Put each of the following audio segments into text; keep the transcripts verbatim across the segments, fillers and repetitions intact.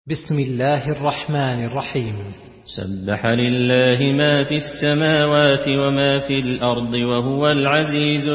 بسم الله الرحمن الرحيم. سبح لله ما في السماوات وما في الأرض وهو العزيز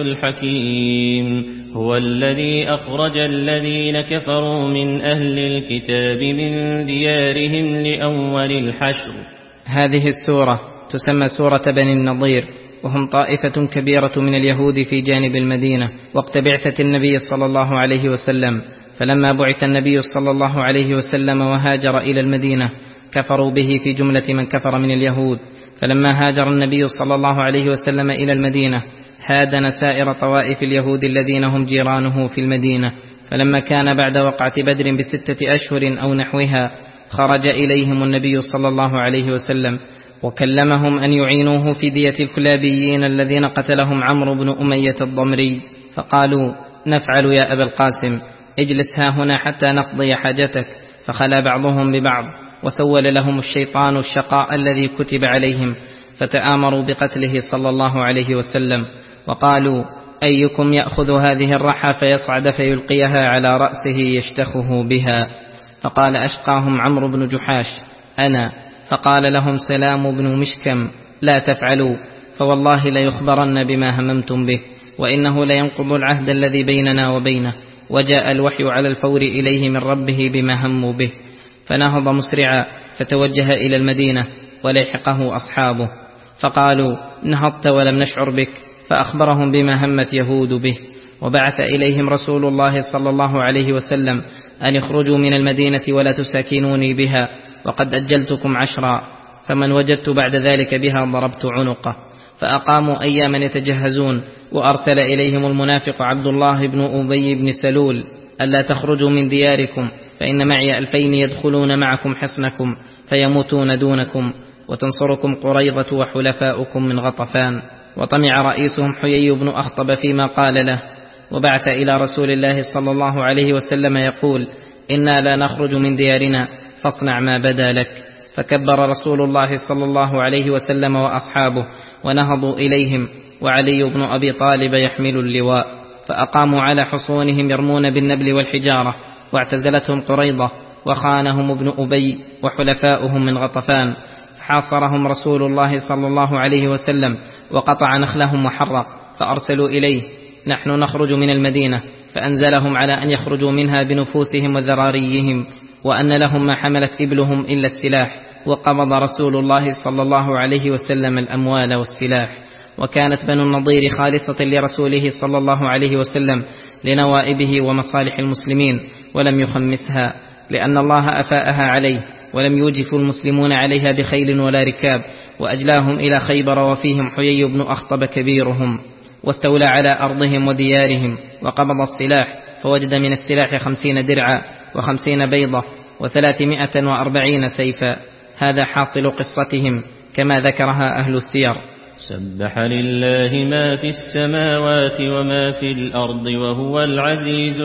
الحكيم. هو الذي أخرج الذين كفروا من أهل الكتاب من ديارهم لأول الحشر. هذه السورة تسمى سورة بني النضير، وهم طائفة كبيرة من اليهود في جانب المدينة وقت بعثة النبي صلى الله عليه وسلم. فلما بعث النبي صلى الله عليه وسلم وهاجر إلى المدينة كفروا به في جملة من كفر من اليهود. فلما هاجر النبي صلى الله عليه وسلم إلى المدينة هادن سائر طوائف اليهود الذين هم جيرانه في المدينة. فلما كان بعد وقعة بدر بستة أشهر أو نحوها خرج إليهم النبي صلى الله عليه وسلم وكلمهم أن يعينوه في دية الكلابيين الذين قتلهم عمرو بن أمية الضمري. فقالوا: نفعل يا أبا القاسم، اجلس ها هنا حتى نقضي حاجتك. فخلا بعضهم ببعض وسول لهم الشيطان الشقاء الذي كتب عليهم، فتآمروا بقتله صلى الله عليه وسلم. وقالوا: أيكم يأخذ هذه الرحى فيصعد فيلقيها على رأسه يشتخه بها؟ فقال أشقاهم عمرو بن جحاش: أنا. فقال لهم سلام بن مشكم: لا تفعلوا، فوالله ليخبرن بما هممتم به، وإنه لينقض العهد الذي بيننا وبينه. وجاء الوحي على الفور إليه من ربه بما هموا به. فنهض مسرعا فتوجه إلى المدينة وليحقه أصحابه. فقالوا: نهضت ولم نشعر بك. فأخبرهم بما همت يهود به. وبعث إليهم رسول الله صلى الله عليه وسلم أن يخرجوا من المدينة ولا تساكنوني بها، وقد أجلتكم عشرا، فمن وجدت بعد ذلك بها ضربت عنقه. فأقاموا أياما يتجهزون. وأرسل إليهم المنافق عبد الله بن أبي بن سلول: ألا تخرجوا من دياركم، فإن معي ألفين يدخلون معكم حصنكم فيموتون دونكم، وتنصركم قريظة وحلفاؤكم من غطفان. وطمع رئيسهم حيي بن أخطب فيما قال له، وبعث إلى رسول الله صلى الله عليه وسلم يقول: إنا لا نخرج من ديارنا، فاصنع ما بدا لك. فكبر رسول الله صلى الله عليه وسلم وأصحابه ونهضوا إليهم، وعلي بن أبي طالب يحمل اللواء. فأقاموا على حصونهم يرمون بالنبل والحجارة، واعتزلتهم قريضة، وخانهم ابن أبي وحلفاؤهم من غطفان. فحاصرهم رسول الله صلى الله عليه وسلم وقطع نخلهم وحرق. فأرسلوا إليه: نحن نخرج من المدينة. فأنزلهم على أن يخرجوا منها بنفوسهم وذراريهم، وأن لهم ما حملت إبلهم إلا السلاح. وقبض رسول الله صلى الله عليه وسلم الأموال والسلاح. وكانت بنو النضير خالصة لرسوله صلى الله عليه وسلم لنوائبه ومصالح المسلمين، ولم يخمسها، لأن الله أفاءها عليه، ولم يوجف المسلمون عليها بخيل ولا ركاب. وأجلاهم إلى خيبر، وفيهم حيي بن أخطب كبيرهم، واستولى على أرضهم وديارهم. وقبض السلاح، فوجد من السلاح خمسين درعا وخمسين بيضة وثلاثمائة وأربعين سيفا. هذا حاصل قصتهم كما ذكرها أهل السير. سبح لله ما في السماوات وما في الأرض وهو العزيز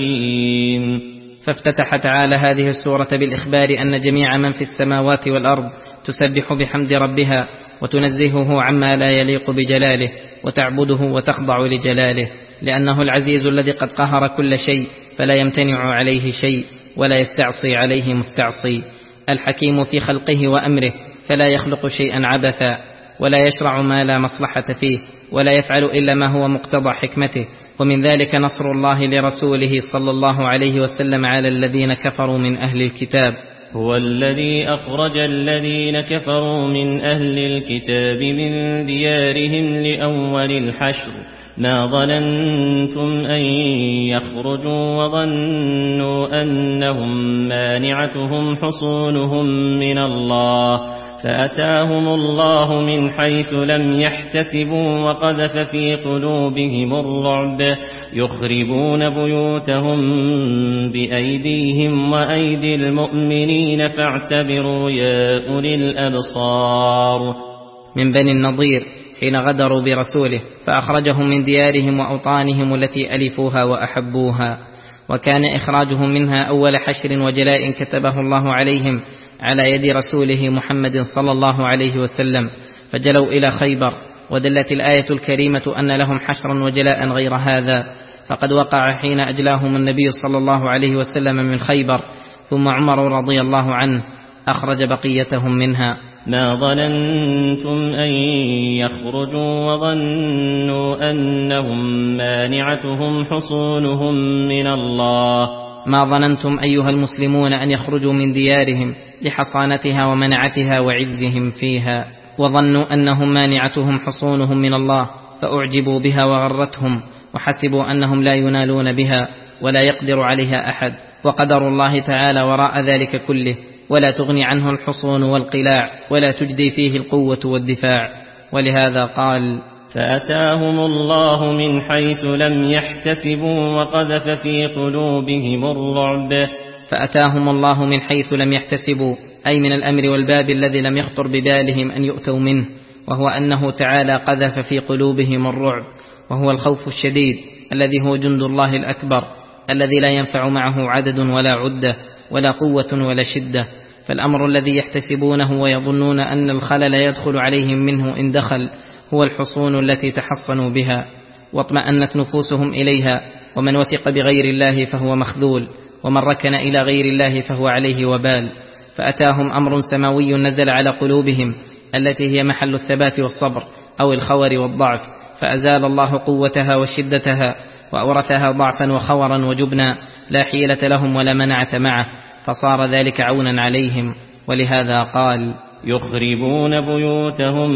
الحكيم. فافتتح تعالى هذه السورة بالإخبار أن جميع من في السماوات والأرض تسبح بحمد ربها، وتنزهه عما لا يليق بجلاله، وتعبده وتخضع لجلاله، لأنه العزيز الذي قد قهر كل شيء، فلا يمتنع عليه شيء، ولا يستعصي عليه مستعصي. الحكيم في خلقه وأمره، فلا يخلق شيئا عبثا، ولا يشرع ما لا مصلحة فيه، ولا يفعل إلا ما هو مقتضى حكمته. ومن ذلك نصر الله لرسوله صلى الله عليه وسلم على الذين كفروا من أهل الكتاب. هو الذي أخرج الذين كفروا من أهل الكتاب من ديارهم لأول الحشر، ما ظننتم أن يخرجوا، وظنوا أنهم مانعتهم حصونهم من الله، فأتاهم الله من حيث لم يحتسبوا، وقذف في قلوبهم الرعب، يخربون بيوتهم بأيديهم وأيدي المؤمنين، فاعتبروا يا أولي الأبصار. من بني النضير حين غدروا برسوله، فأخرجهم من ديارهم وأوطانهم التي ألفوها وأحبوها. وكان إخراجهم منها أول حشر وجلاء كتبه الله عليهم على يد رسوله محمد صلى الله عليه وسلم، فجلوا إلى خيبر. ودلت الآية الكريمة أن لهم حشرا وجلاء غير هذا، فقد وقع حين أجلاهم النبي صلى الله عليه وسلم من خيبر، ثم عمر رضي الله عنه أخرج بقيتهم منها. ما ظننتم أن يخرجوا وظنوا أنهم مانعتهم حصونهم من الله. ما ظننتم أيها المسلمون أن يخرجوا من ديارهم لحصانتها ومنعتها وعزهم فيها، وظنوا أنهم مانعتهم حصونهم من الله، فأعجبوا بها وغرتهم، وحسبوا أنهم لا ينالون بها ولا يقدر عليها أحد، وقدر الله تعالى وراء ذلك كله، ولا تغني عنه الحصون والقلاع، ولا تجدي فيه القوة والدفاع. ولهذا قال: فأتاهم الله من حيث لم يحتسبوا وقذف في قلوبهم الرعب. فأتاهم الله من حيث لم يحتسبوا، أي من الأمر والباب الذي لم يخطر ببالهم أن يؤتوا منه، وهو أنه تعالى قذف في قلوبهم الرعب، وهو الخوف الشديد الذي هو جند الله الأكبر، الذي لا ينفع معه عدد ولا عدة ولا قوة ولا شدة. فالأمر الذي يحتسبونه ويظنون أن الخلل يدخل عليهم منه إن دخل هو الحصون التي تحصنوا بها واطمأنت نفوسهم إليها. ومن وثق بغير الله فهو مخذول، ومن ركن إلى غير الله فهو عليه وبال. فأتاهم أمر سماوي نزل على قلوبهم التي هي محل الثبات والصبر أو الخور والضعف، فأزال الله قوتها وشدتها، وأورثها ضعفا وخورا وجبنا لا حيلة لهم ولا منعة معه، فصار ذلك عونا عليهم. ولهذا قال: يخربون بيوتهم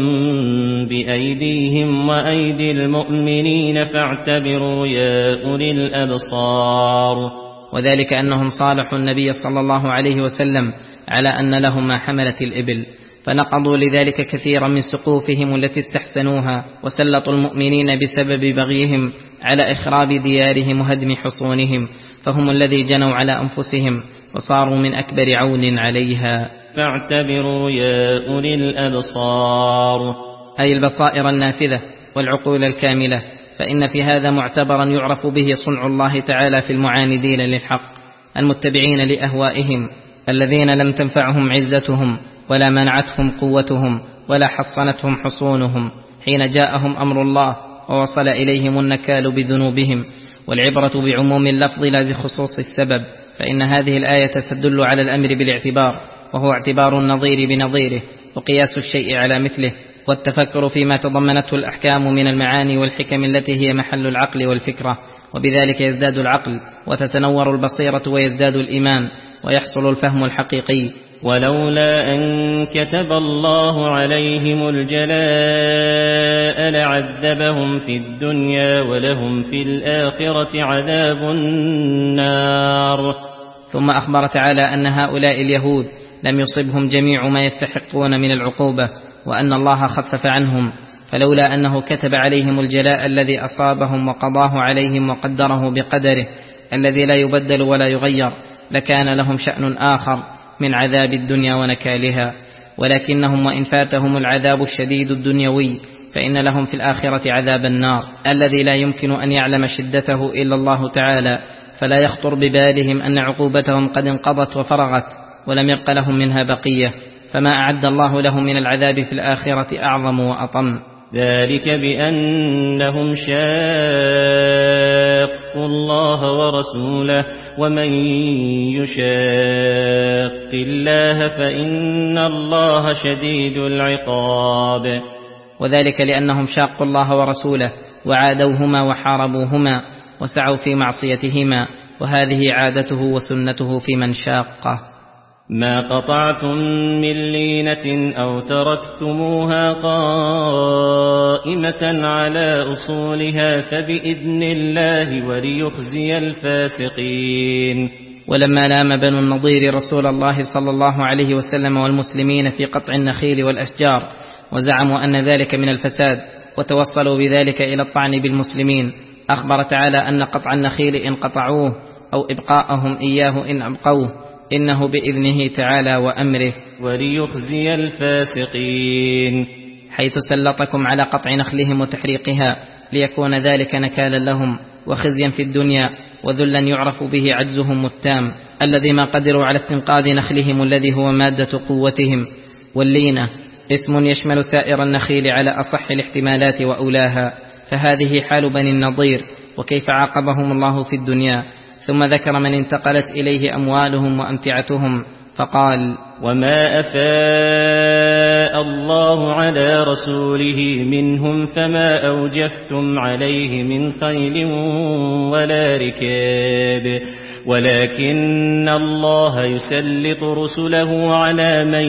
بأيديهم وأيدي المؤمنين فاعتبروا يا أولي الأبصار. وذلك أنهم صالحوا النبي صلى الله عليه وسلم على أن لهم ما حملت الإبل، فنقضوا لذلك كثيرا من سقوفهم التي استحسنوها، وسلطوا المؤمنين بسبب بغيهم على إخراب ديارهم وهدم حصونهم، فهم الذي جنوا على أنفسهم وصاروا من أكبر عون عليها. فاعتبروا يا أولي الأبصار، أي البصائر النافذة والعقول الكاملة، فإن في هذا معتبرا يعرف به صنع الله تعالى في المعاندين للحق المتبعين لأهوائهم، الذين لم تنفعهم عزتهم ولا منعتهم قوتهم ولا حصنتهم حصونهم حين جاءهم أمر الله ووصل إليهم النكال بذنوبهم. والعبرة بعموم اللفظ لا بخصوص السبب، فإن هذه الآية تدل على الأمر بالاعتبار، وهو اعتبار النظير بنظيره، وقياس الشيء على مثله، والتفكر فيما تضمنته الأحكام من المعاني والحكم التي هي محل العقل والفكرة، وبذلك يزداد العقل وتتنور البصيرة ويزداد الإيمان ويحصل الفهم الحقيقي. ولولا أن كتب الله عليهم الجلاء لعذبهم في الدنيا ولهم في الآخرة عذاب النار. ثم أخبر تعالى أن هؤلاء اليهود لم يصبهم جميع ما يستحقون من العقوبة، وأن الله خفف عنهم، فلولا أنه كتب عليهم الجلاء الذي أصابهم وقضاه عليهم وقدره بقدره الذي لا يبدل ولا يغير لكان لهم شأن آخر من عذاب الدنيا ونكالها. ولكنهم وإن فاتهم العذاب الشديد الدنيوي فإن لهم في الآخرة عذاب النار الذي لا يمكن أن يعلم شدته إلا الله تعالى، فلا يخطر ببالهم أن عقوبتهم قد انقضت وفرغت ولم يبق لهم منها بقية، فما أعد الله لهم من العذاب في الآخرة أعظم وأطم. ذلك بأنهم شاقوا الله ورسوله، ومن يشاق الله فإن الله شديد العقاب. وذلك لأنهم شاقوا الله ورسوله وعادوهما وحاربوهما وسعوا في معصيتهما، وهذه عادته وسنته في من شاقه. ما قطعتم من لينة أو تركتموها قائمة على أصولها فبإذن الله وليخزي الفاسقين. ولما لام بنو النضير رسول الله صلى الله عليه وسلم والمسلمين في قطع النخيل والأشجار وزعموا أن ذلك من الفساد وتوصلوا بذلك إلى الطعن بالمسلمين، أخبر تعالى أن قطع النخيل إن قطعوه أو إبقاءهم إياه إن أبقوه إنه بإذنه تعالى وأمره. وليخزي الفاسقين، حيث سلطكم على قطع نخلهم وتحريقها ليكون ذلك نكالا لهم وخزيا في الدنيا وذلا يعرف به عجزهم التام الذي ما قدروا على استنقاذ نخلهم الذي هو مادة قوتهم. واللينة اسم يشمل سائر النخيل على أصح الاحتمالات وأولاها، فهذه حال بني النضير وكيف عاقبهم الله في الدنيا، ثم ذكر من انتقلت إليه أموالهم وأمتعتهم فقال: وما أفاء الله على رسوله منهم فما أوجفتم عليه من خيل ولا ركاب ولكن الله يسلط رسله على من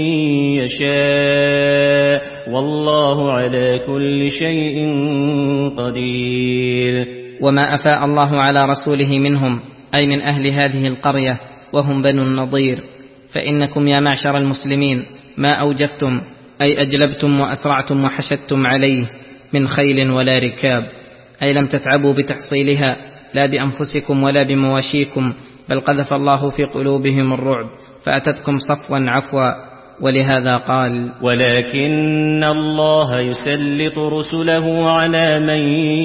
يشاء والله على كل شيء قدير. وما أفاء الله على رسوله منهم أي من أهل هذه القرية وهم بنو النضير، فإنكم يا معشر المسلمين ما أوجفتم أي أجلبتم وأسرعتم وحشدتم عليه من خيل ولا ركاب، أي لم تتعبوا بتحصيلها لا بأنفسكم ولا بمواشيكم، بل قذف الله في قلوبهم الرعب فأتتكم صفوا عفوا. ولهذا قال: ولكن الله يسلط رسله على من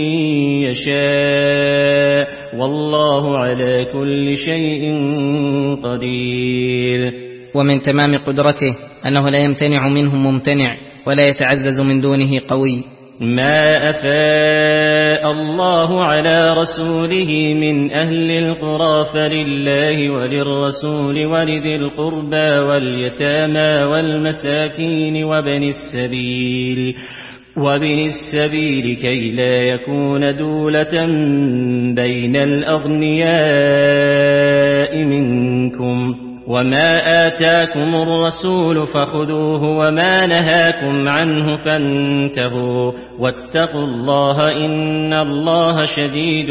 يشاء والله على كل شيء قدير. ومن تمام قدرته أنه لا يمتنع منهم ممتنع ولا يتعزز من دونه قوي. ما أفاء الله على رسوله من أهل القرى فلله وللرسول ولذي القربى واليتامى والمساكين وابن السبيل وابن السبيل كي لا يكون دولة بين الأغنياء منكم، وما آتاكم الرسول فخذوه وما نهاكم عنه فانتهوا واتقوا الله إن الله شديد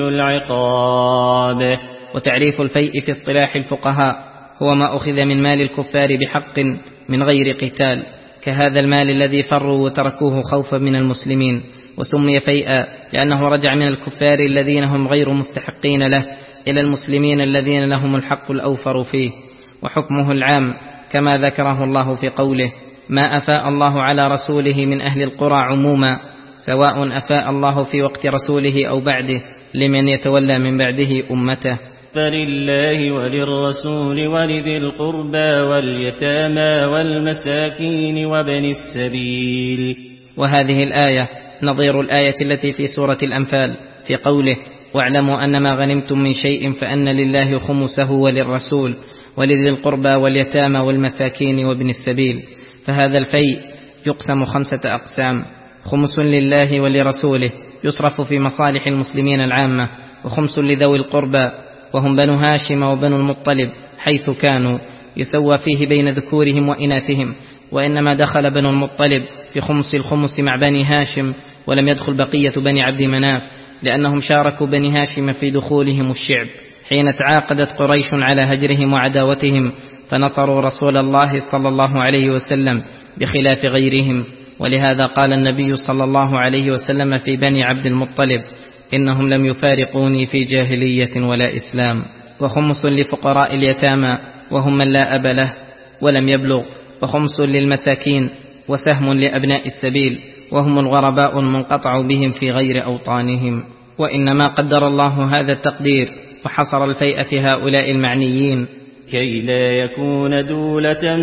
العقاب. وتعريف الفيء في اصطلاح الفقهاء هو ما أخذ من مال الكفار بحق من غير قتال، كهذا المال الذي فروا وتركوه خوفا من المسلمين، وسمي فيئا لأنه رجع من الكفار الذين هم غير مستحقين له إلى المسلمين الذين لهم الحق الأوفر فيه. وحكمه العام كما ذكره الله في قوله: ما أفاء الله على رسوله من أهل القرى عموما، سواء أفاء الله في وقت رسوله أو بعده لمن يتولى من بعده أمته. فلله وللرسول ولذي القربى واليتامى والمساكين وابن السبيل. وهذه الآية نظير الآية التي في سورة الأنفال في قوله: واعلموا أن ما غنمتم من شيء فأن لله خمسه وللرسول ولذي القربى واليتامى والمساكين وابن السبيل. فهذا الفيء يقسم خمسة أقسام: خمس لله ولرسوله يصرف في مصالح المسلمين العامة، وخمس لذوي القربى وهم بنو هاشم وبنو المطلب حيث كانوا، يسوى فيه بين ذكورهم وإناثهم، وإنما دخل بنو المطلب في خمس الخمس مع بني هاشم، ولم يدخل بقية بني عبد مناف لأنهم شاركوا بني هاشم في دخولهم الشعب حين تعاقدت قريش على هجرهم وعداوتهم، فنصروا رسول الله صلى الله عليه وسلم بخلاف غيرهم. ولهذا قال النبي صلى الله عليه وسلم في بني عبد المطلب: إنهم لم يفارقوني في جاهلية ولا إسلام. وخمس لفقراء اليتامى وهم من لا أب له ولم يبلغ، وخمس للمساكين، وسهم لأبناء السبيل وهم الغرباء المنقطع بهم في غير أوطانهم. وإنما قدر الله هذا التقدير وحصر الفيء في هؤلاء المعنيين كي لا يكون دولة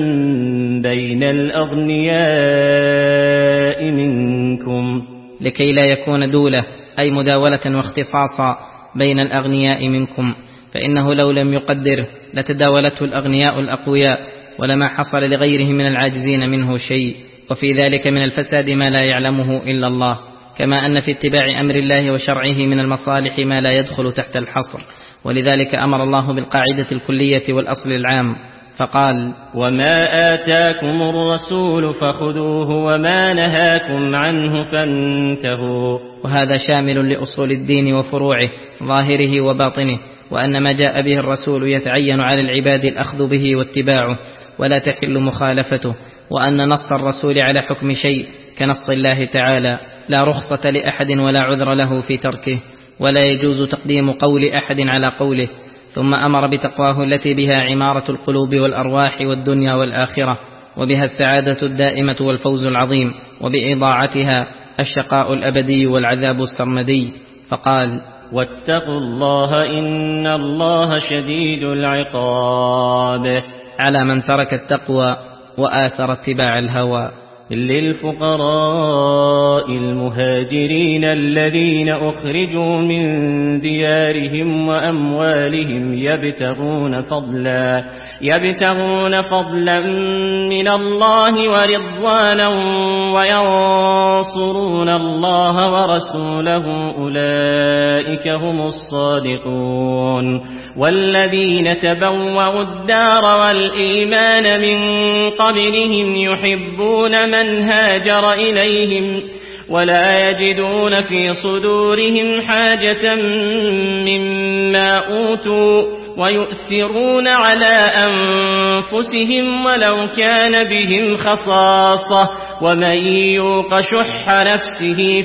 بين الأغنياء منكم، لكي لا يكون دولة أي مداولة واختصاصا بين الأغنياء منكم، فإنه لو لم يقدره لتداولته الأغنياء الأقوياء ولما حصل لغيرهم من العاجزين منه شيء. وفي ذلك من الفساد ما لا يعلمه إلا الله، كما أن في اتباع أمر الله وشرعه من المصالح ما لا يدخل تحت الحصر. ولذلك أمر الله بالقاعدة الكلية والأصل العام فقال: وما آتاكم الرسول فخذوه وما نهاكم عنه فانتهوا. وهذا شامل لأصول الدين وفروعه ظاهره وباطنه، وأن ما جاء به الرسول يتعين على العباد الأخذ به واتباعه ولا تحل مخالفته، وأن نص الرسول على حكم شيء كنص الله تعالى لا رخصة لأحد ولا عذر له في تركه، ولا يجوز تقديم قول أحد على قوله. ثم أمر بتقواه التي بها عمارة القلوب والأرواح والدنيا والآخرة، وبها السعادة الدائمة والفوز العظيم، وبإضاعتها الشقاء الأبدي والعذاب السرمدي. فقال: واتقوا الله إن الله شديد العقاب. على من ترك التقوى وآثر اتباع الهوى. للفقراء المهاجرين الذين أخرجوا من ديارهم وأموالهم يبتغون فضلا يبتغون فضلا من الله ورضوانا وينصرون الله ورسوله أولئك هم الصادقون. والذين تبوأوا الدار والإيمان من قبلهم يحبون من هاجر إليهم ولا يجدون في صدورهم حاجة مما أوتوا ويؤثرون على أنفسهم ولو كان بهم خصاصة ومن يوق شح نفسه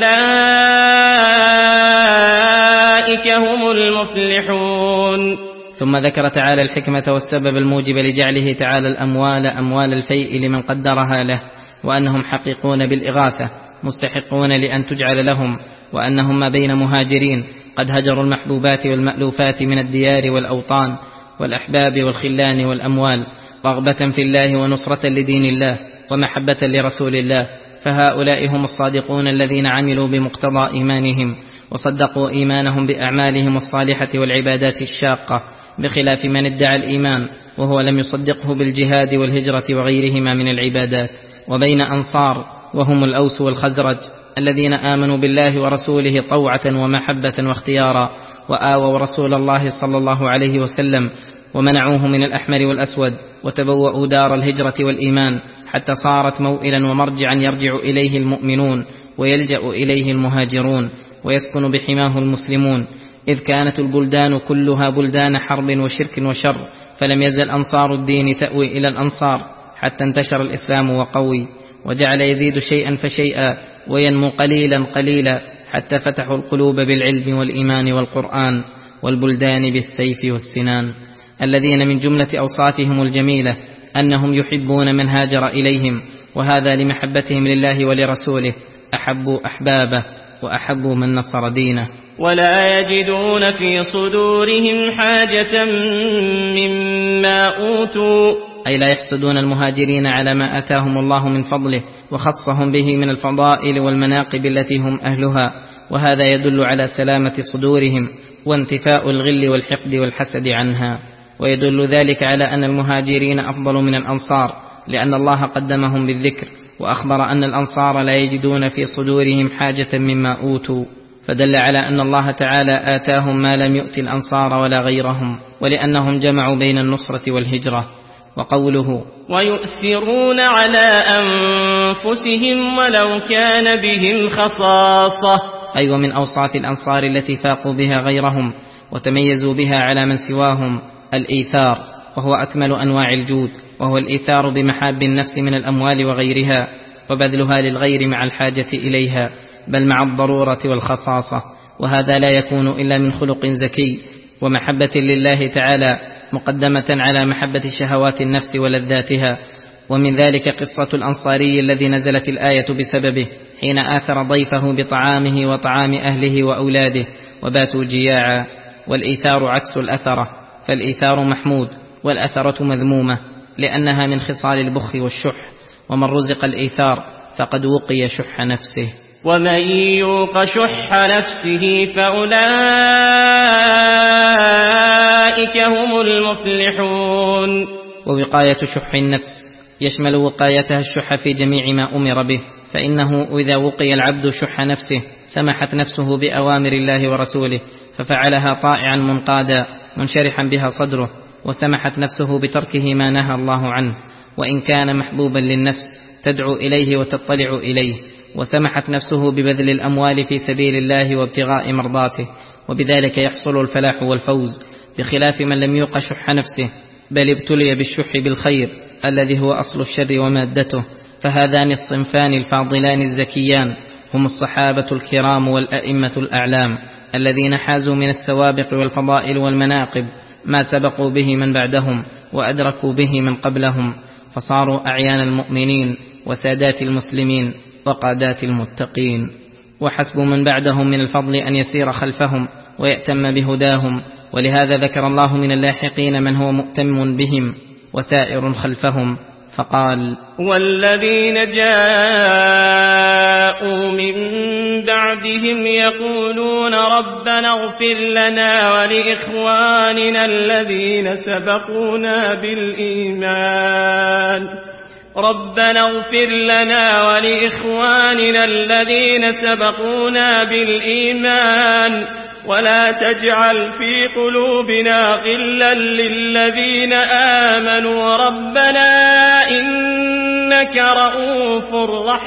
فأولئك هم المفلحون. ثم ذكر تعالى الحكمة والسبب الموجب لجعله تعالى الأموال أموال الفيء لمن قدرها له، وأنهم حقيقون بالإغاثة مستحقون لأن تجعل لهم، وأنهم ما بين مهاجرين قد هجروا المحبوبات والمألوفات من الديار والأوطان والأحباب والخلان والأموال رغبة في الله ونصرة لدين الله ومحبة لرسول الله، فهؤلاء هم الصادقون الذين عملوا بمقتضى إيمانهم وصدقوا إيمانهم بأعمالهم الصالحة والعبادات الشاقة، بخلاف من ادعى الإيمان وهو لم يصدقه بالجهاد والهجرة وغيرهما من العبادات. وبين أنصار وهم الأوس والخزرج الذين آمنوا بالله ورسوله طوعة ومحبة واختيارا، وآووا رسول الله صلى الله عليه وسلم ومنعوه من الأحمر والأسود، وتبوأوا دار الهجرة والإيمان حتى صارت موئلا ومرجعا يرجع إليه المؤمنون ويلجأ إليه المهاجرون ويسكن بحماه المسلمون، إذ كانت البلدان كلها بلدان حرب وشرك وشر، فلم يزل أنصار الدين تأوي إلى الأنصار حتى انتشر الإسلام وقوي، وجعل يزيد شيئا فشيئا وينمو قليلا قليلا حتى فتحوا القلوب بالعلم والإيمان والقرآن، والبلدان بالسيف والسنان، الذين من جملة أوصافهم الجميلة أنهم يحبون من هاجر إليهم، وهذا لمحبتهم لله ولرسوله، أحبوا أحبابه وأحبوا من نصر دينه. ولا يجدون في صدورهم حاجة مما أوتوا، أي لا يحسدون المهاجرين على ما آتاهم الله من فضله وخصهم به من الفضائل والمناقب التي هم أهلها، وهذا يدل على سلامة صدورهم وانتفاء الغل والحقد والحسد عنها، ويدل ذلك على أن المهاجرين أفضل من الأنصار، لأن الله قدمهم بالذكر وأخبر أن الأنصار لا يجدون في صدورهم حاجة مما أوتوا، فدل على أن الله تعالى آتاهم ما لم يؤت الأنصار ولا غيرهم، ولأنهم جمعوا بين النصرة والهجرة. وقوله ويؤثرون على أنفسهم ولو كان بهم خصاصة، أي أيوة من أوصاف الأنصار التي فاقوا بها غيرهم وتميزوا بها على من سواهم الإيثار، وهو أكمل أنواع الجود، وهو الإيثار بمحاب النفس من الأموال وغيرها، وبذلها للغير مع الحاجة إليها، بل مع الضرورة والخصاصة، وهذا لا يكون إلا من خلق زكي ومحبة لله تعالى مقدمة على محبة شهوات النفس ولذاتها. ومن ذلك قصة الأنصاري الذي نزلت الآية بسببه حين آثر ضيفه بطعامه وطعام أهله وأولاده وباتوا جياعا، والإيثار عكس الأثرة، فالإيثار محمود والأثرة مذمومة، لأنها من خصال البخل والشح، ومن رزق الإيثار فقد وقي شح نفسه. ومن يوق شح نفسه فأولئك هم المفلحون. ووقاية شح النفس يشمل وقايتها الشح في جميع ما أمر به، فإنه إذا وقي العبد شح نفسه سمحت نفسه بأوامر الله ورسوله ففعلها طائعا منقادا منشرحا بها صدره، وسمحت نفسه بتركه ما نهى الله عنه وإن كان محبوبا للنفس تدعو إليه وتطلع إليه، وسمحت نفسه ببذل الأموال في سبيل الله وابتغاء مرضاته، وبذلك يحصل الفلاح والفوز، بخلاف من لم يوق شح نفسه بل ابتلي بالشح بالخير الذي هو أصل الشر ومادته. فهذان الصنفان الفاضلان الزكيان هم الصحابة الكرام والأئمة الأعلام الذين حازوا من السوابق والفضائل والمناقب ما سبقوا به من بعدهم وأدركوا به من قبلهم، فصاروا أعيان المؤمنين وسادات المسلمين وقادات المتقين، وحسب من بعدهم من الفضل أن يسير خلفهم ويأتم بهداهم. ولهذا ذكر الله من اللاحقين من هو مؤتم بهم وسائر خلفهم، فقال: والذين جاءوا من بعدهم يقولون ربنا اغفر لنا ولإخواننا الذين سبقونا بالإيمان ربنا اغفر لنا ولإخواننا الذين سبقونا بالإيمان ولا تجعل في قلوبنا غلا للذين آمنوا ربنا إنك رؤوف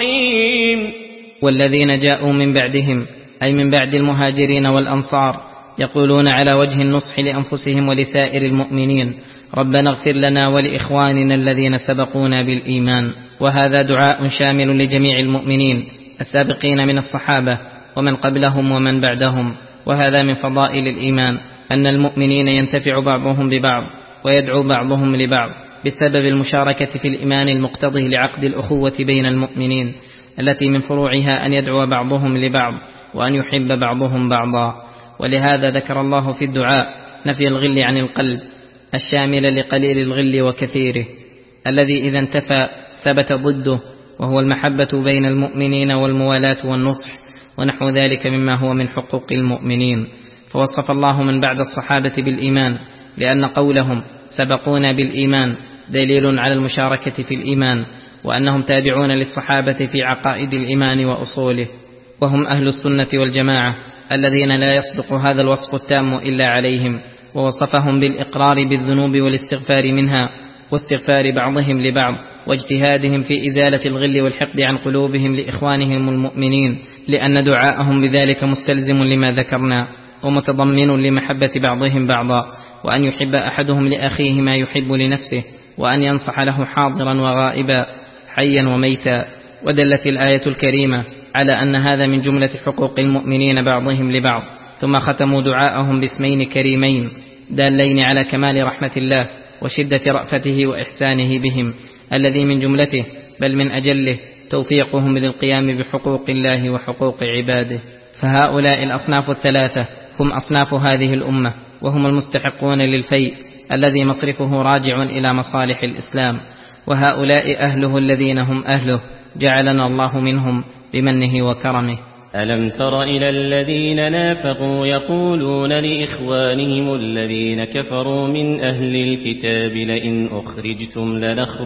رحيم. والذين جاءوا من بعدهم أي من بعد المهاجرين والأنصار يقولون على وجه النصح لأنفسهم ولسائر المؤمنين: ربنا اغفر لنا ولإخواننا الذين سبقونا بالإيمان. وهذا دعاء شامل لجميع المؤمنين السابقين من الصحابة ومن قبلهم ومن بعدهم. وهذا من فضائل الإيمان أن المؤمنين ينتفع بعضهم ببعض ويدعو بعضهم لبعض بسبب المشاركة في الإيمان المقتضي لعقد الأخوة بين المؤمنين، التي من فروعها أن يدعو بعضهم لبعض وأن يحب بعضهم بعضا. ولهذا ذكر الله في الدعاء نفي الغل عن القلب الشامل لقليل الغل وكثيره، الذي إذا انتفى ثبت ضده، وهو المحبة بين المؤمنين والموالاة والنصح ونحو ذلك مما هو من حقوق المؤمنين. فوصف الله من بعد الصحابة بالإيمان لأن قولهم سبقونا بالإيمان دليل على المشاركة في الإيمان، وأنهم تابعون للصحابة في عقائد الإيمان وأصوله، وهم أهل السنة والجماعة الذين لا يصدق هذا الوصف التام إلا عليهم. ووصفهم بالإقرار بالذنوب والاستغفار منها واستغفار بعضهم لبعض واجتهادهم في إزالة الغل والحقد عن قلوبهم لإخوانهم المؤمنين، لأن دعاءهم بذلك مستلزم لما ذكرنا ومتضمن لمحبة بعضهم بعضا، وأن يحب أحدهم لأخيه ما يحب لنفسه، وأن ينصح له حاضرا وغائبا حيا وميتا. ودلت الآية الكريمة على أن هذا من جملة حقوق المؤمنين بعضهم لبعض. ثم ختموا دعاءهم باسمين كريمين دالين على كمال رحمة الله وشدة رأفته وإحسانه بهم، الذي من جملته بل من أجله توفيقهم للقيام بحقوق الله وحقوق عباده. فهؤلاء الأصناف الثلاثة هم أصناف هذه الأمة، وهم المستحقون للفيء الذي مصرفه راجع إلى مصالح الإسلام، وهؤلاء أهله الذين هم أهله، جعلنا الله منهم بمنه وكرمه. ألم تر إلى الذين نافقوا يقولون لإخوانهم الذين كفروا من أهل الكتاب لئن أخرجتم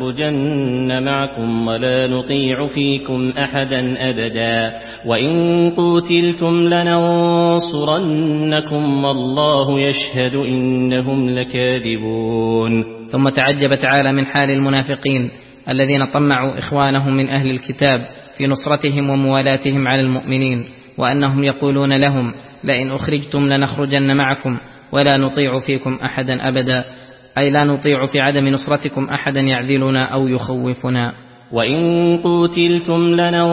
لنخرجن معكم ولا نطيع فيكم أحدا أبدا وإن قوتلتم لننصرنكم والله يشهد إنهم لكاذبون. ثم تعجب تعالى من حال المنافقين الذين طمعوا إخوانهم من أهل الكتاب في نصرتهم وموالاتهم على المؤمنين، وأنهم يقولون لهم لئن أخرجتم لنخرجن معكم ولا نطيع فيكم أحدا أبدا، أي لا نطيع في عدم نصرتكم أحدا يعذلنا أو يخوفنا. وإن قوتلتم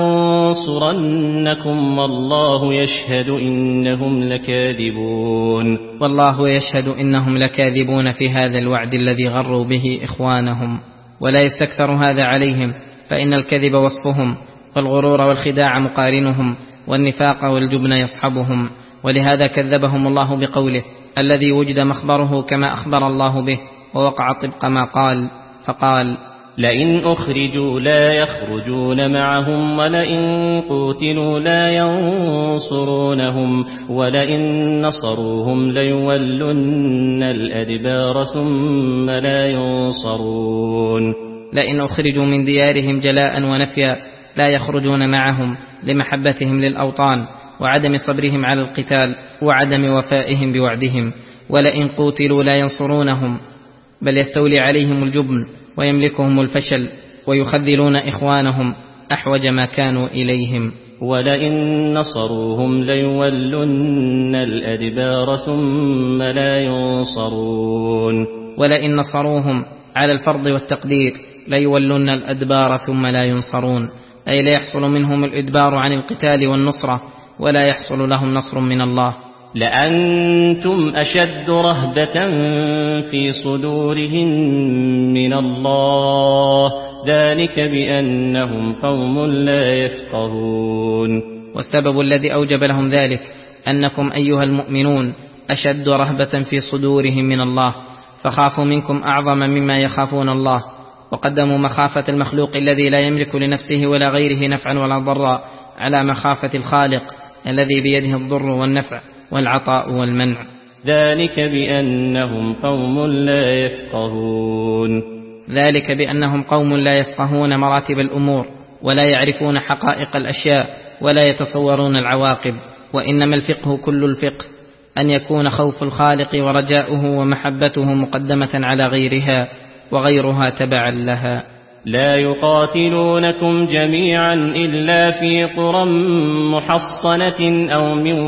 لننصرنكم والله يشهد إنهم لكاذبون. والله يشهد إنهم لكاذبون في هذا الوعد الذي غروا به إخوانهم. ولا يستكثر هذا عليهم، فإن الكذب وصفهم، والغرور والخداع مقارنهم، والنفاق والجبن يصحبهم. ولهذا كذبهم الله بقوله الذي وجد مخبره كما أخبر الله به ووقع طبق ما قال، فقال لئن أخرجوا لا يخرجون معهم ولئن قوتلوا لا ينصرونهم ولئن نصروهم ليولن الأدبار ثم لا ينصرون. لئن أخرجوا من ديارهم جلاء ونفيا لا يخرجون معهم لمحبتهم للأوطان وعدم صبرهم على القتال وعدم وفائهم بوعدهم. ولئن قوتلوا لا ينصرونهم، بل يستولي عليهم الجبن ويملكهم الفشل ويخذلون إخوانهم أحوج ما كانوا إليهم. ولئن نصروهم ليولن الأدبار ثم لا ينصرون. ولئن نصروهم على الفرض والتقدير ليولن الأدبار ثم لا ينصرون، أي لا يحصل منهم الإدبار عن القتال والنصرة ولا يحصل لهم نصر من الله. لأنتم أشد رهبة في صدورهم من الله ذلك بأنهم قوم لا يفقهون. والسبب الذي أوجب لهم ذلك أنكم أيها المؤمنون أشد رهبة في صدورهم من الله، فخافوا منكم أعظم مما يخافون الله، وقدموا مخافة المخلوق الذي لا يملك لنفسه ولا غيره نفعا ولا ضرا على مخافة الخالق الذي بيده الضر والنفع والعطاء والمنع. ذلك بأنهم قوم لا يفقهون ذلك بأنهم قوم لا يفقهون مراتب الأمور ولا يعرفون حقائق الأشياء ولا يتصورون العواقب. وإنما الفقه كل الفقه أن يكون خوف الخالق ورجاؤه ومحبته مقدمة على غيرها وغيرها تبعا لها. لا يقاتلونكم جميعا إلا في قرى محصنة أو من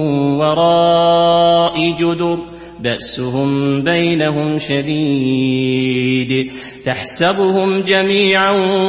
وراء جدر بأسهم بينهم شديد تحسبهم جميعا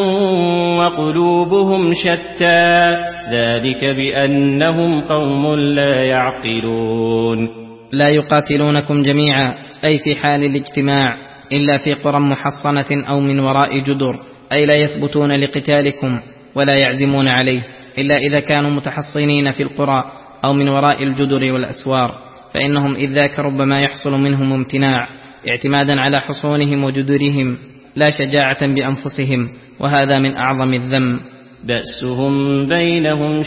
وقلوبهم شتى ذلك بأنهم قوم لا يعقلون. لا يقاتلونكم جميعا أي في حال الاجتماع إلا في قرى محصنة أو من وراء جدر، أي لا يثبتون لقتالكم ولا يعزمون عليه إلا إذا كانوا متحصنين في القرى أو من وراء الجدر والأسوار، فإنهم إذ ذاك ربما يحصل منهم امتناع اعتمادا على حصونهم وجدرهم لا شجاعة بأنفسهم، وهذا من أعظم الذم. بأسهم بينهم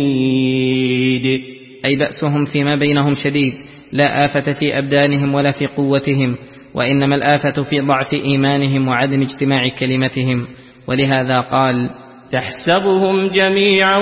شديد أي بأسهم فيما بينهم شديد، لا آفة في أبدانهم ولا في قوتهم، وإنما الآفة في ضعف إيمانهم وعدم اجتماع كلمتهم. ولهذا قال تحسبهم جميعا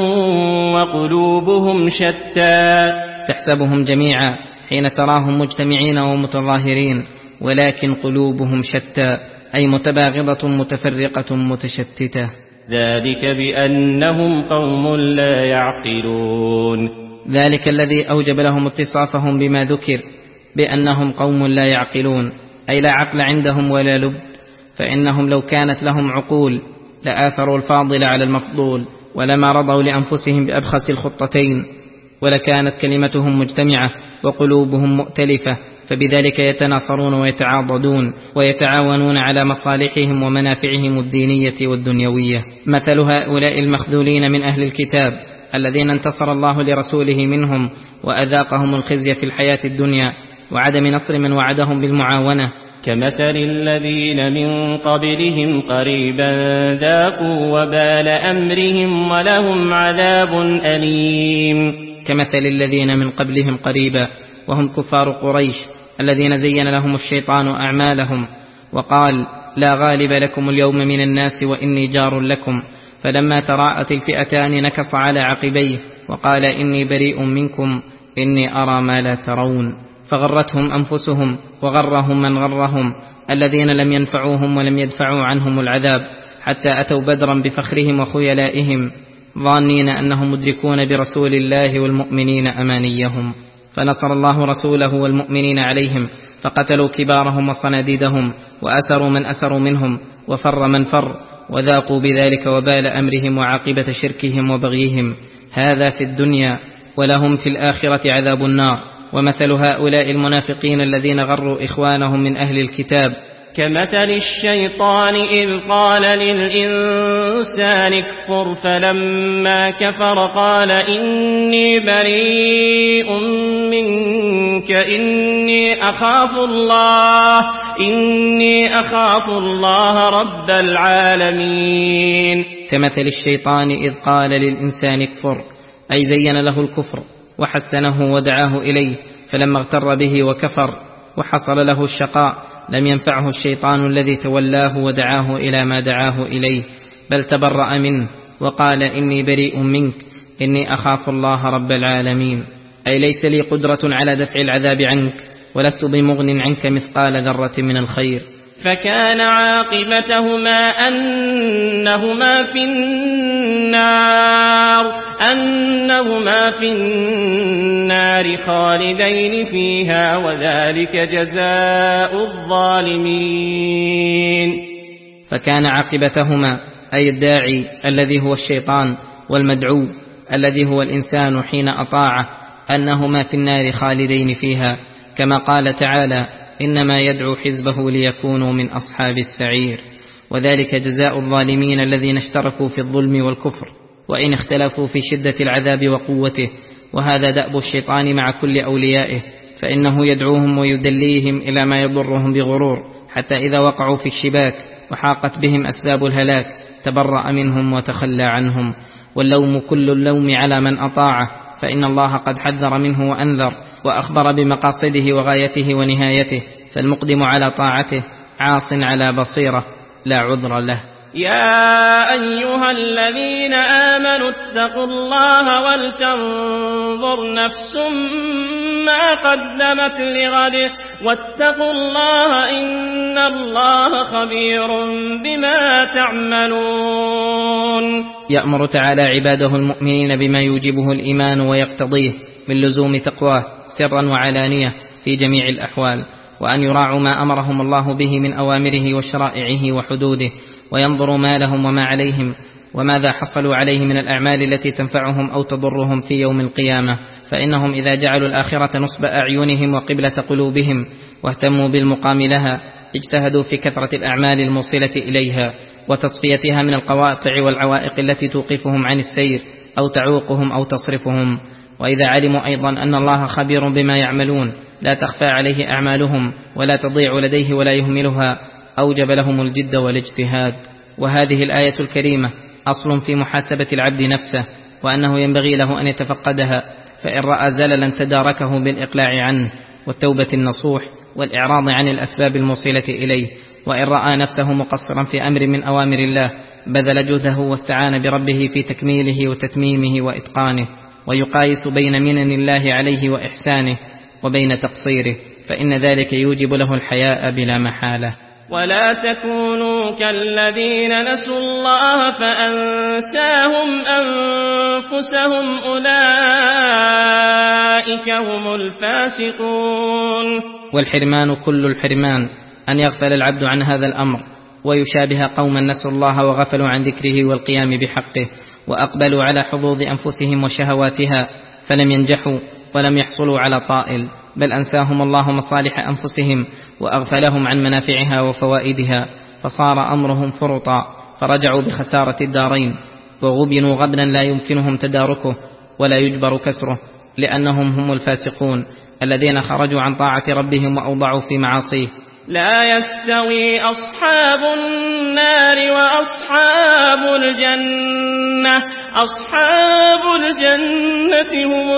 وقلوبهم شتى. تحسبهم جميعا حين تراهم مجتمعين ومتظاهرين، ولكن قلوبهم شتى أي متباغضة متفرقة متشتتة. ذلك بأنهم قوم لا يعقلون. ذلك الذي أوجب لهم اتصافهم بما ذكر بأنهم قوم لا يعقلون، أي لا عقل عندهم ولا لب، فإنهم لو كانت لهم عقول لآثروا الفاضل على المفضول ولما رضوا لأنفسهم بأبخس الخطتين، ولكانت كلمتهم مجتمعة وقلوبهم مؤتلفة، فبذلك يتناصرون ويتعاضدون ويتعاونون على مصالحهم ومنافعهم الدينية والدنيوية. مثل هؤلاء المخذولين من أهل الكتاب الذين انتصر الله لرسوله منهم وأذاقهم الخزي في الحياة الدنيا وعدم نصر من وعدهم بالمعاونة، كمثل الذين من قبلهم قريبا ذاقوا وبال أمرهم ولهم عذاب أليم. كمثل الذين من قبلهم قريبا وهم كفار قريش الذين زين لهم الشيطان أعمالهم وقال لا غالب لكم اليوم من الناس وإني جار لكم، فلما تراءت الفئتان نكص على عقبيه وقال إني بريء منكم إني أرى ما لا ترون، فغرتهم أنفسهم وغرهم من غرهم الذين لم ينفعوهم ولم يدفعوا عنهم العذاب، حتى أتوا بدرا بفخرهم وخيلائهم ظانين أنهم مدركون برسول الله والمؤمنين أمانيهم، فنصر الله رسوله والمؤمنين عليهم، فقتلوا كبارهم وصناديدهم وأسروا من أسروا منهم وفر من فر، وذاقوا بذلك وبال أمرهم وعاقبة شركهم وبغيهم، هذا في الدنيا، ولهم في الآخرة عذاب النار. ومثل هؤلاء المنافقين الذين غروا إخوانهم من أهل الكتاب كمثل الشيطان إذ قال للإنسان اكفر فلما كفر قال إني بريء منك إني أخاف الله إني أخاف الله رب العالمين. كمثل الشيطان إذ قال للإنسان اكفر، أي زين له الكفر وحسنه ودعاه إليه، فلما اغتر به وكفر وحصل له الشقاء لم ينفعه الشيطان الذي تولاه ودعاه إلى ما دعاه إليه، بل تبرأ منه وقال إني بريء منك إني أخاف الله رب العالمين، أي ليس لي قدرة على دفع العذاب عنك ولست بمغن عنك مثقال ذرة من الخير. فكان عاقبتهما أنهما في النار أنهما في النار خالدين فيها وذلك جزاء الظالمين. فكان عاقبتهما أي الداعي الذي هو الشيطان والمدعو الذي هو الإنسان حين أطاعه أنهما في النار خالدين فيها، كما قال تعالى إنما يدعو حزبه ليكونوا من أصحاب السعير، وذلك جزاء الظالمين الذين اشتركوا في الظلم والكفر وإن اختلفوا في شدة العذاب وقوته، وهذا دأب الشيطان مع كل أوليائه، فإنه يدعوهم ويدليهم إلى ما يضرهم بغرور، حتى إذا وقعوا في الشباك وحاقت بهم أسباب الهلاك تبرأ منهم وتخلى عنهم. واللوم كل اللوم على من أطاعه، فإن الله قد حذر منه وأنذر وأخبر بمقاصده وغايته ونهايته، فالمقدم على طاعته عاص على بصيرة لا عذر له. يا أيها الذين آمنوا اتقوا الله ولتنظر نفس ما قدمت لغد واتقوا الله إن الله خبير بما تعملون. يأمر تعالى عباده المؤمنين بما يوجبه الإيمان ويقتضيه من لزوم تقواه سرا وعلانية في جميع الأحوال، وأن يراعوا ما أمرهم الله به من أوامره وشرائعه وحدوده، وينظروا ما لهم وما عليهم وماذا حصلوا عليه من الأعمال التي تنفعهم أو تضرهم في يوم القيامة. فإنهم إذا جعلوا الآخرة نصب أعينهم وقبلة قلوبهم واهتموا بالمقام لها اجتهدوا في كثرة الأعمال الموصلة إليها وتصفيتها من القواطع والعوائق التي توقفهم عن السير أو تعوقهم أو تصرفهم. وإذا علموا أيضا أن الله خبير بما يعملون لا تخفى عليه أعمالهم ولا تضيع لديه ولا يهملها، أوجب لهم الجد والاجتهاد. وهذه الآية الكريمة أصل في محاسبة العبد نفسه، وأنه ينبغي له أن يتفقدها، فإن رأى زللا تداركه بالإقلاع عنه والتوبة النصوح والإعراض عن الأسباب الموصلة إليه، وإن رأى نفسه مقصرا في أمر من أوامر الله بذل جهده واستعان بربه في تكميله وتتميمه وإتقانه، ويقايس بين منن الله عليه وإحسانه وبين تقصيره، فإن ذلك يوجب له الحياء بلا محالة. ولا تكونوا كالذين نسوا الله فأنساهم أنفسهم أولئك هم الفاسقون. والحرمان كل الحرمان أن يغفل العبد عن هذا الأمر ويشابه قوما نسوا الله وغفلوا عن ذكره والقيام بحقه، وأقبلوا على حظوظ أنفسهم وشهواتها فلم ينجحوا ولم يحصلوا على طائل، بل أنساهم الله مصالح أنفسهم وأغفلهم عن منافعها وفوائدها، فصار أمرهم فرطا، فرجعوا بخسارة الدارين، وغبنوا غبنا لا يمكنهم تداركه ولا يجبر كسره، لأنهم هم الفاسقون الذين خرجوا عن طاعة ربهم وأوضعوا في معاصيه. لا يستوي أصحاب النار وأصحاب الجنة أصحاب الجنة هم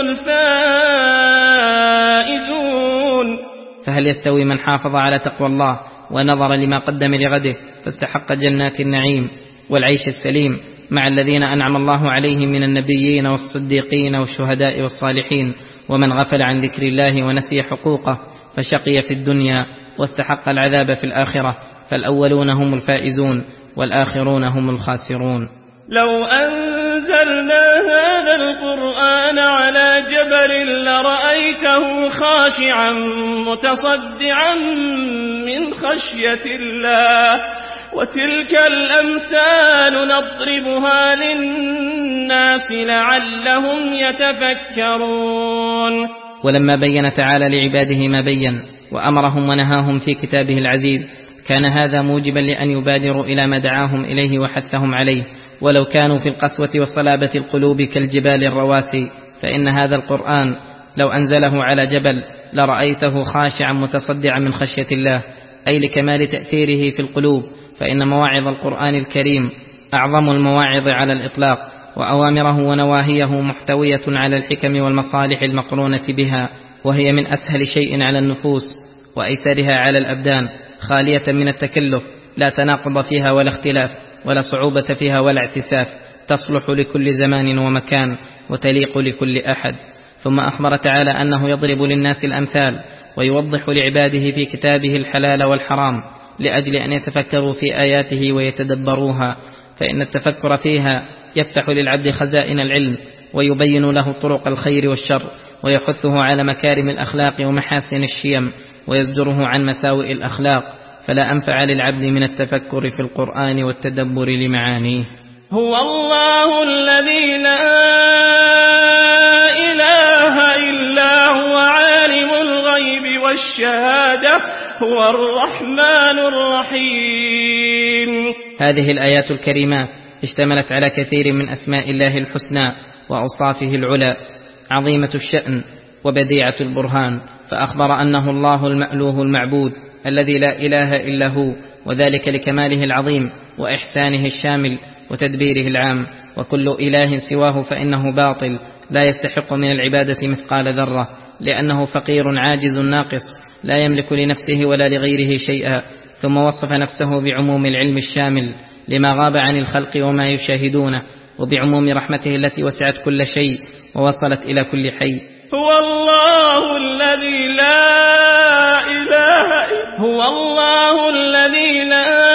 الفائزون. فهل يستوي من حافظ على تقوى الله ونظر لما قدم لغده فاستحق جنات النعيم والعيش السليم مع الذين أنعم الله عليهم من النبيين والصديقين والشهداء والصالحين، ومن غفل عن ذكر الله ونسي حقوقه فشقي في الدنيا واستحق العذاب في الآخرة؟ فالأولون هم الفائزون والآخرون هم الخاسرون. لو أنزلنا هذا القرآن على جبل لرأيته خاشعا متصدعا من خشية الله، وتلك الأمثال نضربها للناس لعلهم يتفكرون. ولما بين تعالى لعباده ما بين وأمرهم ونهاهم في كتابه العزيز، كان هذا موجبا لأن يبادروا إلى ما دعاهم إليه وحثهم عليه، ولو كانوا في القسوة وصلابة القلوب كالجبال الرواسي. فإن هذا القرآن لو أنزله على جبل لرأيته خاشعا متصدعا من خشية الله، أي لكمال تأثيره في القلوب، فإن مواعظ القرآن الكريم أعظم المواعظ على الإطلاق، وأوامره ونواهيه محتوية على الحكم والمصالح المقرونة بها، وهي من أسهل شيء على النفوس وأيسرها على الأبدان، خالية من التكلف، لا تناقض فيها ولا اختلاف ولا صعوبة فيها ولا اعتساف، تصلح لكل زمان ومكان وتليق لكل أحد. ثم أخبر تعالى أنه يضرب للناس الأمثال ويوضح لعباده في كتابه الحلال والحرام لأجل أن يتفكروا في آياته ويتدبروها، فإن التفكر فيها يفتح للعبد خزائن العلم ويبين له طرق الخير والشر، ويحثه على مكارم الأخلاق ومحاسن الشيم، ويزجره عن مساوئ الأخلاق. فلا أنفع للعبد من التفكر في القرآن والتدبر لمعانيه. هو الله الذي لا إله إلا هو عالم الغيب والشهادة هو الرحمن الرحيم. هذه الآيات الكريمات اشتملت على كثير من أسماء الله الحسنى وأوصافه العلى، عظيمة الشأن وبديعة البرهان، فأخبر أنه الله المألوه المعبود الذي لا إله إلا هو، وذلك لكماله العظيم وإحسانه الشامل وتدبيره العام. وكل إله سواه فإنه باطل لا يستحق من العبادة مثقال ذرة، لأنه فقير عاجز ناقص لا يملك لنفسه ولا لغيره شيئا. ثم وصف نفسه بعموم العلم الشامل لما غاب عن الخلق وما يشاهدونه، وبعموم رحمته التي وسعت كل شيء ووصلت إلى كل حي. هو الله الذي لا إله هو الله الذي لا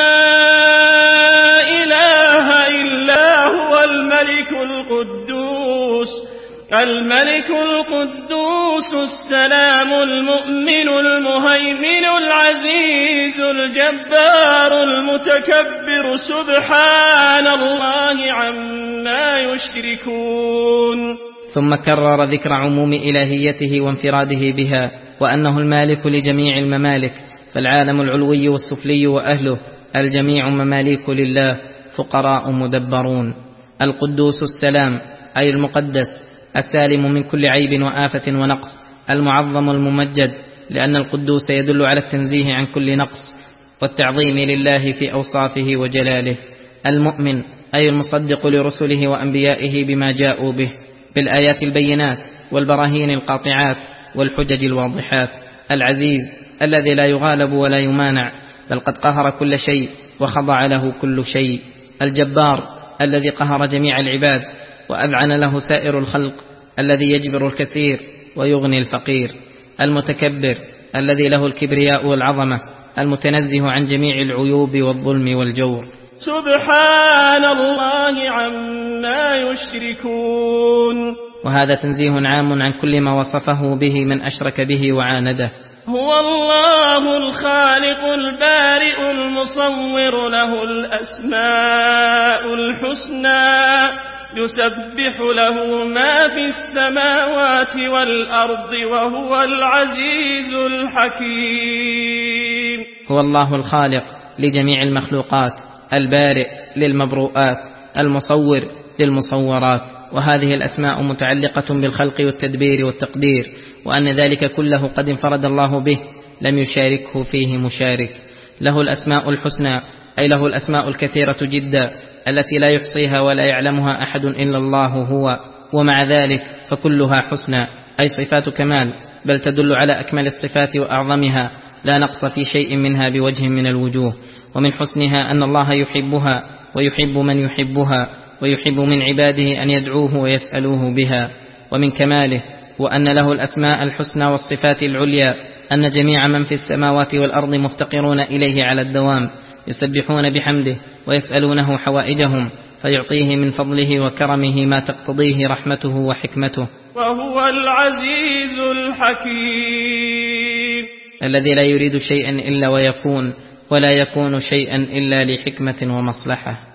إله إلا هو الملك القدوس الملك القدوس السلام المؤمن المهيمن العزيز الجبار المتكبر سبحان الله عما يشركون. ثم كرر ذكر عموم إلهيته وانفراده بها، وأنه المالك لجميع الممالك، فالعالم العلوي والسفلي وأهله الجميع مماليك لله فقراء مدبرون. القدوس السلام أي المقدس السالم من كل عيب وآفة ونقص، المعظم الممجد، لأن القدوس يدل على التنزيه عن كل نقص والتعظيم لله في أوصافه وجلاله. المؤمن أي المصدق لرسله وأنبيائه بما جاءوا به بالآيات البينات والبراهين القاطعات والحجج الواضحات. العزيز الذي لا يغالب ولا يمانع، بل قد قهر كل شيء وخضع له كل شيء. الجبار الذي قهر جميع العباد وأذعن له سائر الخلق، الذي يجبر الكثير ويغني الفقير. المتكبر الذي له الكبرياء والعظمة، المتنزه عن جميع العيوب والظلم والجور. سبحان الله عما يشركون. وهذا تنزيه عام عن كل ما وصفه به من أشرك به وعانده. هو الله الخالق البارئ المصور له الأسماء الحسنى يسبح له ما في السماوات والأرض وهو العزيز الحكيم. هو الله الخالق لجميع المخلوقات، البارئ للمبروءات، المصور للمصورات، وهذه الأسماء متعلقة بالخلق والتدبير والتقدير، وأن ذلك كله قد انفرد الله به لم يشاركه فيه مشارك. له الأسماء الحسنى أي له الأسماء الكثيرة جدا التي لا يحصيها ولا يعلمها أحد إلا الله هو، ومع ذلك فكلها حسنى أي صفات كمال، بل تدل على أكمل الصفات وأعظمها، لا نقص في شيء منها بوجه من الوجوه. ومن حسنها أن الله يحبها ويحب من يحبها، ويحب من عباده أن يدعوه ويسألوه بها. ومن كماله وأن له الأسماء الحسنى والصفات العليا أن جميع من في السماوات والأرض مفتقرون إليه على الدوام، يسبحون بحمده ويسألونه حوائجهم، فيعطيه من فضله وكرمه ما تقتضيه رحمته وحكمته. وهو العزيز الحكيم الذي لا يريد شيئا إلا ويكون، ولا يكون شيئا إلا لحكمة ومصلحة.